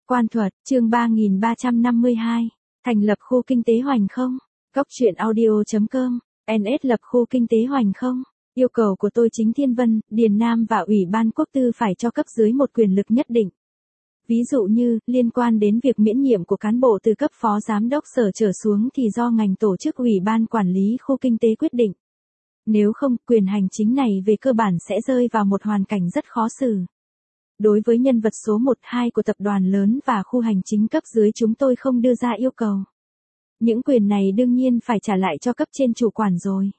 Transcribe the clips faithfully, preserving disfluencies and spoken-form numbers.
Quan thuật, chương ba nghìn ba trăm năm mươi hai. Thành lập khu kinh tế Hoành Không. Góc truyện audio chấm com. en ét lập khu kinh tế Hoành Không. Yêu cầu của tôi chính Thiên Vân, Điền Nam và Ủy ban Quốc tư phải cho cấp dưới một quyền lực nhất định. Ví dụ như, liên quan đến việc miễn nhiệm của cán bộ từ cấp phó giám đốc sở trở xuống thì do ngành tổ chức Ủy ban quản lý khu kinh tế quyết định. Nếu không, quyền hành chính này về cơ bản sẽ rơi vào một hoàn cảnh rất khó xử. Đối với nhân vật số một hai của tập đoàn lớn và khu hành chính cấp dưới chúng tôi không đưa ra yêu cầu. Những quyền này đương nhiên phải trả lại cho cấp trên chủ quản rồi.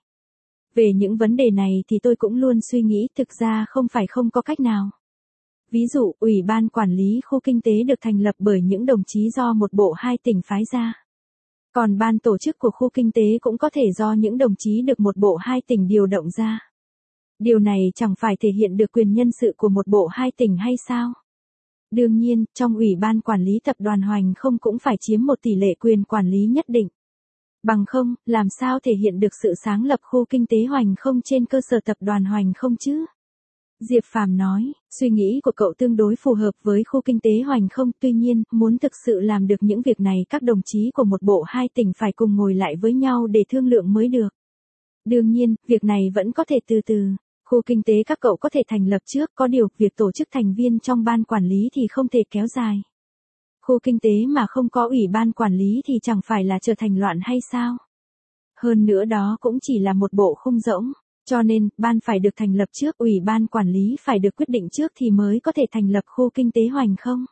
Về những vấn đề này thì tôi cũng luôn suy nghĩ thực ra không phải không có cách nào. Ví dụ, Ủy ban quản lý khu kinh tế được thành lập bởi những đồng chí do một bộ hai tỉnh phái ra. Còn ban tổ chức của khu kinh tế cũng có thể do những đồng chí được một bộ hai tỉnh điều động ra. Điều này chẳng phải thể hiện được quyền nhân sự của một bộ hai tỉnh hay sao? Đương nhiên, trong Ủy ban quản lý tập đoàn Hoành Không cũng phải chiếm một tỷ lệ quyền quản lý nhất định. Bằng không, làm sao thể hiện được sự sáng lập khu kinh tế Hoành Không trên cơ sở tập đoàn Hoành Không chứ? Diệp Phàm nói, suy nghĩ của cậu tương đối phù hợp với khu kinh tế Hoành Không, tuy nhiên, muốn thực sự làm được những việc này các đồng chí của một bộ hai tỉnh phải cùng ngồi lại với nhau để thương lượng mới được. Đương nhiên, việc này vẫn có thể từ từ. Khu kinh tế các cậu có thể thành lập trước, có điều, việc tổ chức thành viên trong ban quản lý thì không thể kéo dài. Khu kinh tế mà không có ủy ban quản lý thì chẳng phải là trở thành loạn hay sao? Hơn nữa đó cũng chỉ là một bộ khung rỗng, cho nên, ban phải được thành lập trước, ủy ban quản lý phải được quyết định trước thì mới có thể thành lập khu kinh tế Hoành Không.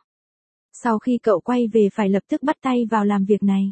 Sau khi cậu quay về phải lập tức bắt tay vào làm việc này.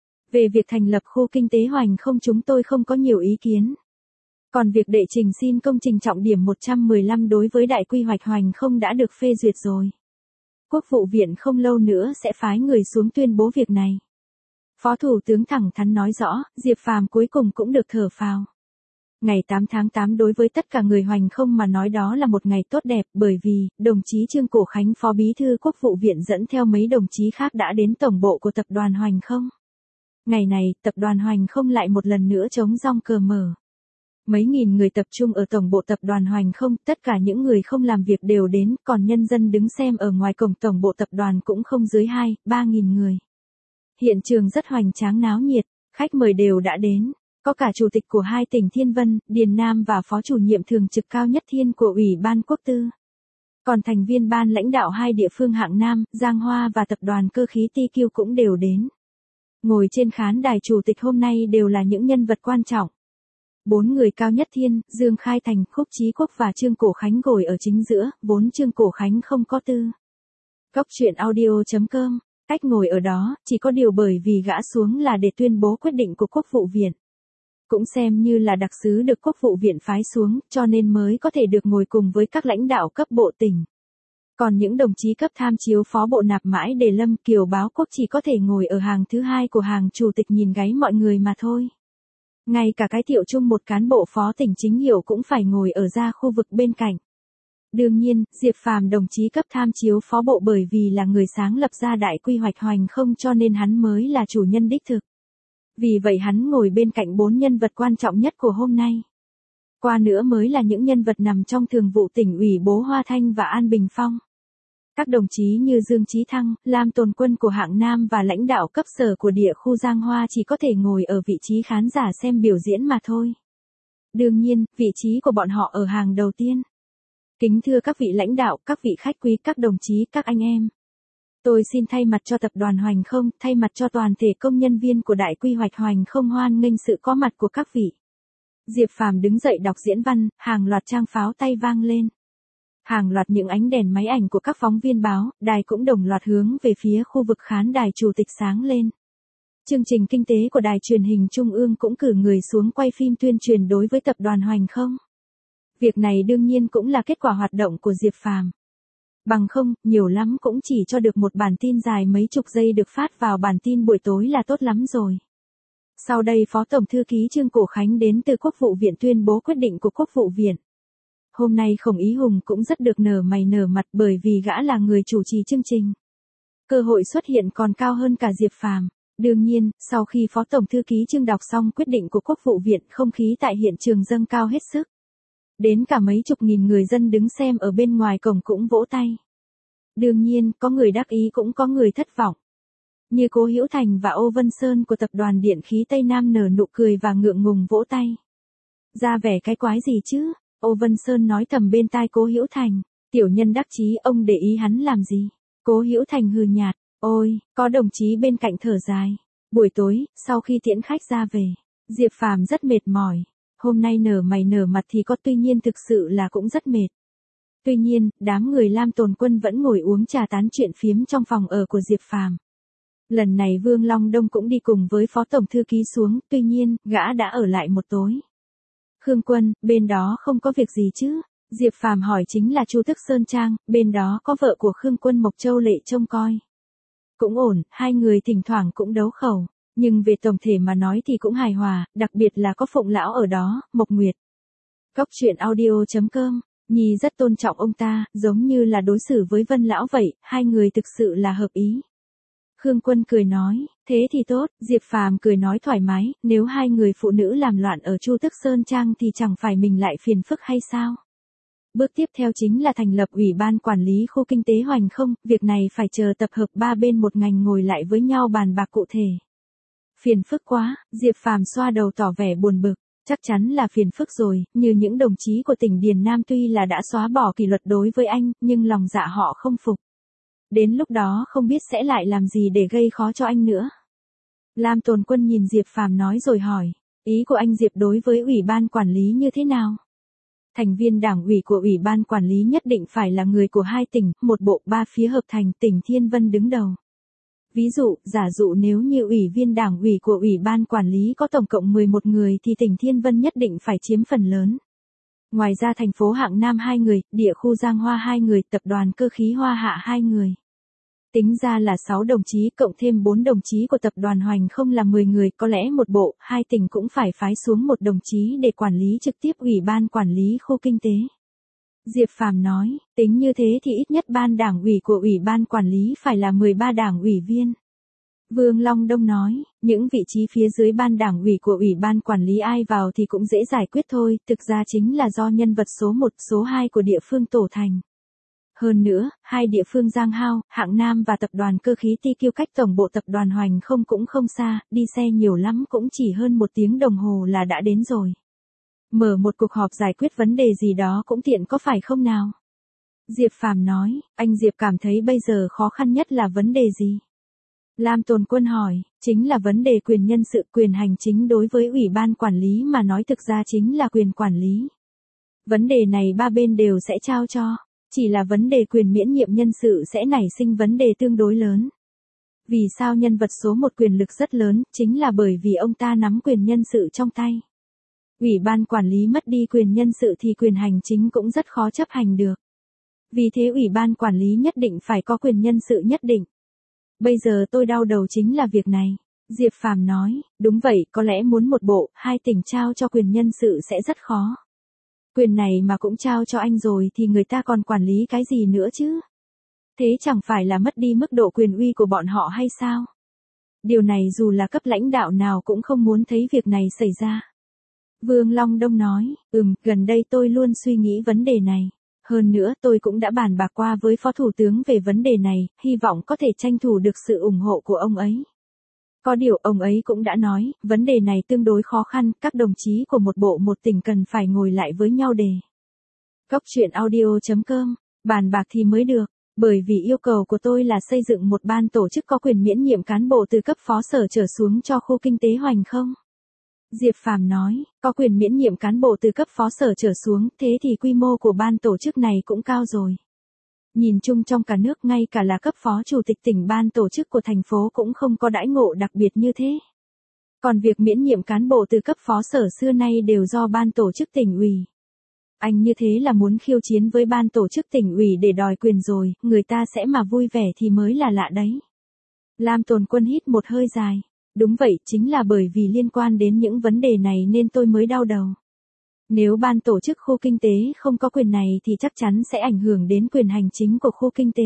Về việc thành lập khu kinh tế Hoành Không chúng tôi không có nhiều ý kiến. Còn việc đệ trình xin công trình trọng điểm một trăm mười lăm đối với đại quy hoạch Hoành Không đã được phê duyệt rồi. Quốc vụ viện không lâu nữa sẽ phái người xuống tuyên bố việc này. Phó Thủ tướng thẳng thắn nói rõ, Diệp Phàm cuối cùng cũng được thở phào. Ngày tám tháng tám đối với tất cả người Hoành Không mà nói đó là một ngày tốt đẹp bởi vì, đồng chí Trương Cổ Khánh Phó Bí thư Quốc vụ viện dẫn theo mấy đồng chí khác đã đến tổng bộ của tập đoàn Hoành Không. Ngày này, tập đoàn Hoành Không lại một lần nữa trống rong cờ mở. Mấy nghìn người tập trung ở tổng bộ tập đoàn Hoành Không, tất cả những người không làm việc đều đến, còn nhân dân đứng xem ở ngoài cổng tổng bộ tập đoàn cũng không dưới hai, ba nghìn người. Hiện trường rất hoành tráng náo nhiệt, khách mời đều đã đến, có cả chủ tịch của hai tỉnh Thiên Vân, Điền Nam và phó chủ nhiệm thường trực cao nhất Thiên của Ủy ban Quốc tư. Còn thành viên ban lãnh đạo hai địa phương hạng Nam, Giang Hoa và tập đoàn cơ khí Ti Kiêu cũng đều đến. Ngồi trên khán đài chủ tịch hôm nay đều là những nhân vật quan trọng. Bốn người cao nhất Thiên, Dương Khai Thành, Khúc Chí Quốc và Trương Cổ Khánh ngồi ở chính giữa, vốn Trương Cổ Khánh không có tư. Góc truyện audio chấm com, cách ngồi ở đó, chỉ có điều bởi vì gã xuống là để tuyên bố quyết định của Quốc vụ viện. Cũng xem như là đặc sứ được Quốc vụ viện phái xuống, cho nên mới có thể được ngồi cùng với các lãnh đạo cấp bộ tỉnh. Còn những đồng chí cấp tham chiếu phó bộ nạp mãi Đề Lâm, Kiều Báo Quốc chỉ có thể ngồi ở hàng thứ hai của hàng chủ tịch nhìn gáy mọi người mà thôi. Ngay cả cái Thiệu Trung một cán bộ phó tỉnh chính hiệu cũng phải ngồi ở ra khu vực bên cạnh. Đương nhiên, Diệp Phàm đồng chí cấp tham chiếu phó bộ bởi vì là người sáng lập ra đại quy hoạch Hoành Không cho nên hắn mới là chủ nhân đích thực. Vì vậy hắn ngồi bên cạnh bốn nhân vật quan trọng nhất của hôm nay. Qua nữa mới là những nhân vật nằm trong thường vụ tỉnh ủy Bố Hoa Thanh và An Bình Phong. Các đồng chí như Dương Chí Thăng, Lam Tồn Quân của hạng Nam và lãnh đạo cấp sở của địa khu Giang Hoa chỉ có thể ngồi ở vị trí khán giả xem biểu diễn mà thôi. Đương nhiên, vị trí của bọn họ ở hàng đầu tiên. Kính thưa các vị lãnh đạo, các vị khách quý, các đồng chí, các anh em. Tôi xin thay mặt cho tập đoàn Hoành Không, thay mặt cho toàn thể công nhân viên của đại quy hoạch Hoành Không hoan nghênh sự có mặt của các vị. Diệp Phàm đứng dậy đọc diễn văn, hàng loạt trang pháo tay vang lên. Hàng loạt những ánh đèn máy ảnh của các phóng viên báo, đài cũng đồng loạt hướng về phía khu vực khán đài chủ tịch sáng lên. Chương trình kinh tế của đài truyền hình Trung ương cũng cử người xuống quay phim tuyên truyền đối với tập đoàn Hoành Không. Việc này đương nhiên cũng là kết quả hoạt động của Diệp Phàm. Bằng không, nhiều lắm cũng chỉ cho được một bản tin dài mấy chục giây được phát vào bản tin buổi tối là tốt lắm rồi. Sau đây Phó Tổng Thư ký Trương Cổ Khánh đến từ Quốc vụ viện tuyên bố quyết định của Quốc vụ viện. Hôm nay Khổng Ý Hùng cũng rất được nở mày nở mặt bởi vì gã là người chủ trì chương trình. Cơ hội xuất hiện còn cao hơn cả Diệp Phàm. Đương nhiên, sau khi Phó Tổng Thư ký Trương đọc xong quyết định của Quốc vụ viện, không khí tại hiện trường dâng cao hết sức. Đến cả mấy chục nghìn người dân đứng xem ở bên ngoài cổng cũng vỗ tay. Đương nhiên, có người đắc ý cũng có người thất vọng. Như Cố Hữu Thành và Ô Vân Sơn của tập đoàn Điện khí Tây Nam nở nụ cười và ngượng ngùng vỗ tay. Ra vẻ cái quái gì chứ? Ô Vân Sơn nói thầm bên tai Cố Hữu Thành. Tiểu nhân đắc chí, ông để ý hắn làm gì? Cố Hữu Thành hừ nhạt. Ôi, có đồng chí bên cạnh thở dài. Buổi tối, sau khi tiễn khách ra về, Diệp Phàm rất mệt mỏi. Hôm nay nở mày nở mặt thì có, tuy nhiên thực sự là cũng rất mệt. Tuy nhiên, đám người Lam Tồn Quân vẫn ngồi uống trà tán chuyện phiếm trong phòng ở của Diệp Phàm. Lần này Vương Long Đông cũng đi cùng với phó tổng thư ký xuống, tuy nhiên, gã đã ở lại một tối. Khương Quân, bên đó không có việc gì chứ? Diệp Phàm hỏi. Chính là Chu Tức Sơn Trang, bên đó có vợ của Khương Quân Mộc Châu Lệ trông coi. Cũng ổn, hai người thỉnh thoảng cũng đấu khẩu, nhưng về tổng thể mà nói thì cũng hài hòa, đặc biệt là có Phụng lão ở đó, Mộc Nguyệt. Cóc truyện audio chấm com, Nhi rất tôn trọng ông ta, giống như là đối xử với Vân lão vậy, hai người thực sự là hợp ý. Khương Quân cười nói, thế thì tốt. Diệp Phàm cười nói thoải mái, nếu hai người phụ nữ làm loạn ở Chu Tức Sơn Trang thì chẳng phải mình lại phiền phức hay sao? Bước tiếp theo chính là thành lập ủy ban quản lý khu kinh tế Hoành Không, việc này phải chờ tập hợp ba bên một ngành ngồi lại với nhau bàn bạc cụ thể. Phiền phức quá, Diệp Phàm xoa đầu tỏ vẻ buồn bực, chắc chắn là phiền phức rồi, như những đồng chí của tỉnh Điền Nam tuy là đã xóa bỏ kỷ luật đối với anh, nhưng lòng dạ họ không phục. Đến lúc đó không biết sẽ lại làm gì để gây khó cho anh nữa. Lam Tồn Quân nhìn Diệp Phàm nói rồi hỏi, ý của anh Diệp đối với ủy ban quản lý như thế nào? Thành viên đảng ủy của ủy ban quản lý nhất định phải là người của hai tỉnh, một bộ ba phía hợp thành, tỉnh Thiên Vân đứng đầu. Ví dụ, giả dụ nếu như ủy viên đảng ủy của ủy ban quản lý có tổng cộng mười một người thì tỉnh Thiên Vân nhất định phải chiếm phần lớn. Ngoài ra thành phố Hạng Nam hai người, địa khu Giang Hoa hai người, tập đoàn Cơ khí Hoa Hạ hai người. Tính ra là sáu đồng chí cộng thêm bốn đồng chí của tập đoàn Hoành Không là mười người, có lẽ một bộ, hai tỉnh cũng phải phái xuống một đồng chí để quản lý trực tiếp ủy ban quản lý khu kinh tế. Diệp Phàm nói, tính như thế thì ít nhất ban đảng ủy của ủy ban quản lý phải là mười ba đảng ủy viên. Vương Long Đông nói, những vị trí phía dưới ban đảng ủy của ủy ban quản lý ai vào thì cũng dễ giải quyết thôi, thực ra chính là do nhân vật số một, số hai của địa phương tổ thành. Hơn nữa, hai địa phương Giang Hao, Hạng Nam và tập đoàn Cơ khí Ti Kiêu cách tổng bộ tập đoàn Hoành Không cũng không xa, đi xe nhiều lắm cũng chỉ hơn một tiếng đồng hồ là đã đến rồi. Mở một cuộc họp giải quyết vấn đề gì đó cũng tiện có phải không nào? Diệp Phàm nói, anh Diệp cảm thấy bây giờ khó khăn nhất là vấn đề gì? Lam Tồn Quân hỏi, chính là vấn đề quyền nhân sự, quyền hành chính đối với ủy ban quản lý mà nói thực ra chính là quyền quản lý. Vấn đề này ba bên đều sẽ trao cho, chỉ là vấn đề quyền miễn nhiệm nhân sự sẽ nảy sinh vấn đề tương đối lớn. Vì sao nhân vật số một quyền lực rất lớn, chính là bởi vì ông ta nắm quyền nhân sự trong tay. Ủy ban quản lý mất đi quyền nhân sự thì quyền hành chính cũng rất khó chấp hành được. Vì thế ủy ban quản lý nhất định phải có quyền nhân sự nhất định. Bây giờ tôi đau đầu chính là việc này. Diệp Phàm nói, đúng vậy, có lẽ muốn một bộ, hai tỉnh trao cho quyền nhân sự sẽ rất khó. Quyền này mà cũng trao cho anh rồi thì người ta còn quản lý cái gì nữa chứ? Thế chẳng phải là mất đi mức độ quyền uy của bọn họ hay sao? Điều này dù là cấp lãnh đạo nào cũng không muốn thấy việc này xảy ra. Vương Long Đông nói, ừm, gần đây tôi luôn suy nghĩ vấn đề này. Hơn nữa tôi cũng đã bàn bạc qua với Phó Thủ tướng về vấn đề này, hy vọng có thể tranh thủ được sự ủng hộ của ông ấy. Có điều ông ấy cũng đã nói, vấn đề này tương đối khó khăn, các đồng chí của một bộ một tỉnh cần phải ngồi lại với nhau để. Cóc truyện audio chấm com, bàn bạc thì mới được, bởi vì yêu cầu của tôi là xây dựng một ban tổ chức có quyền miễn nhiệm cán bộ từ cấp phó sở trở xuống cho khu kinh tế Hoành Không. Diệp Phàm nói, có quyền miễn nhiệm cán bộ từ cấp phó sở trở xuống, thế thì quy mô của ban tổ chức này cũng cao rồi. Nhìn chung trong cả nước ngay cả là cấp phó chủ tịch tỉnh ban tổ chức của thành phố cũng không có đãi ngộ đặc biệt như thế. Còn việc miễn nhiệm cán bộ từ cấp phó sở xưa nay đều do ban tổ chức tỉnh ủy. Anh như thế là muốn khiêu chiến với ban tổ chức tỉnh ủy để đòi quyền rồi, người ta sẽ mà vui vẻ thì mới là lạ đấy. Lam Tồn Quân hít một hơi dài. Đúng vậy, chính là bởi vì liên quan đến những vấn đề này nên tôi mới đau đầu. Nếu ban tổ chức khu kinh tế không có quyền này thì chắc chắn sẽ ảnh hưởng đến quyền hành chính của khu kinh tế.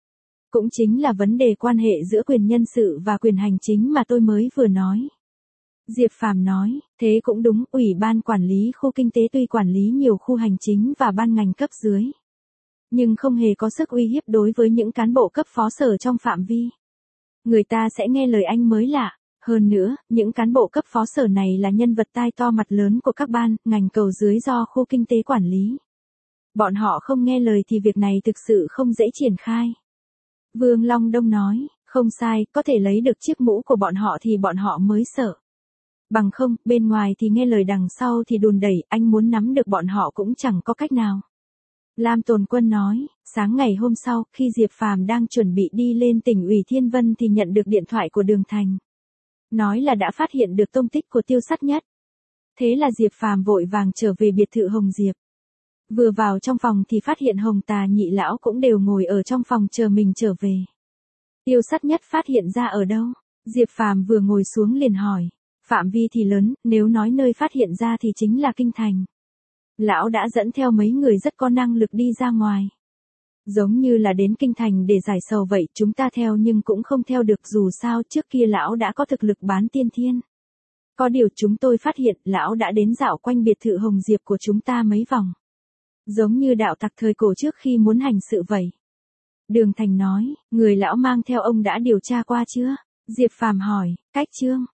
Cũng chính là vấn đề quan hệ giữa quyền nhân sự và quyền hành chính mà tôi mới vừa nói. Diệp Phàm nói, thế cũng đúng, ủy ban quản lý khu kinh tế tuy quản lý nhiều khu hành chính và ban ngành cấp dưới. nhưng không hề có sức uy hiếp đối với những cán bộ cấp phó sở trong phạm vi. Người ta sẽ nghe lời anh mới lạ. Hơn nữa, những cán bộ cấp phó sở này là nhân vật tai to mặt lớn của các ban, ngành cầu dưới do khu kinh tế quản lý. Bọn họ không nghe lời thì việc này thực sự không dễ triển khai. Vương Long Đông nói, không sai, có thể lấy được chiếc mũ của bọn họ thì bọn họ mới sợ. Bằng không, bên ngoài thì nghe lời đằng sau thì đùn đẩy, anh muốn nắm được bọn họ cũng chẳng có cách nào. Lam Tồn Quân nói, sáng ngày hôm sau, khi Diệp Phàm đang chuẩn bị đi lên tỉnh ủy Thiên Vân thì nhận được điện thoại của Đường Thành. Nói là đã phát hiện được tung tích của Tiêu Sắt Nhất. Thế là Diệp Phàm vội vàng trở về biệt thự Hồng Diệp. Vừa vào trong phòng thì phát hiện Hồng Tà Nhị lão cũng đều ngồi ở trong phòng chờ mình trở về. Tiêu Sắt Nhất phát hiện ra ở đâu? Diệp Phàm vừa ngồi xuống liền hỏi. Phạm vi thì lớn, nếu nói nơi phát hiện ra thì chính là Kinh Thành. Lão đã dẫn theo mấy người rất có năng lực đi ra ngoài. Giống như là đến Kinh Thành để giải sầu vậy, chúng ta theo nhưng cũng không theo được, dù sao trước kia lão đã có thực lực bán tiên thiên. Có điều chúng tôi phát hiện lão đã đến dạo quanh biệt thự Hồng Diệp của chúng ta mấy vòng. Giống như đạo tặc thời cổ trước khi muốn hành sự vậy. Đường Thành nói, người lão mang theo ông đã điều tra qua chưa? Diệp Phàm hỏi, cách chưa?